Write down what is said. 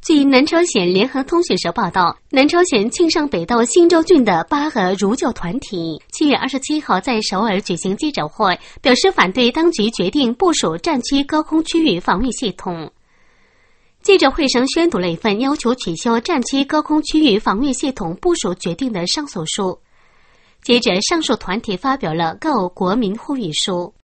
据南朝鲜联合通讯社报道，南朝鲜庆尚北道新州郡的巴俄儒教团体7月27号在首尔举行记者会，表示反对当局决定部署战区高空区域防御系统。记者会上宣读了一份要求取消战区高空区域防御系统部署决定的上诉书。接着，上述团体发表了告国民呼吁书。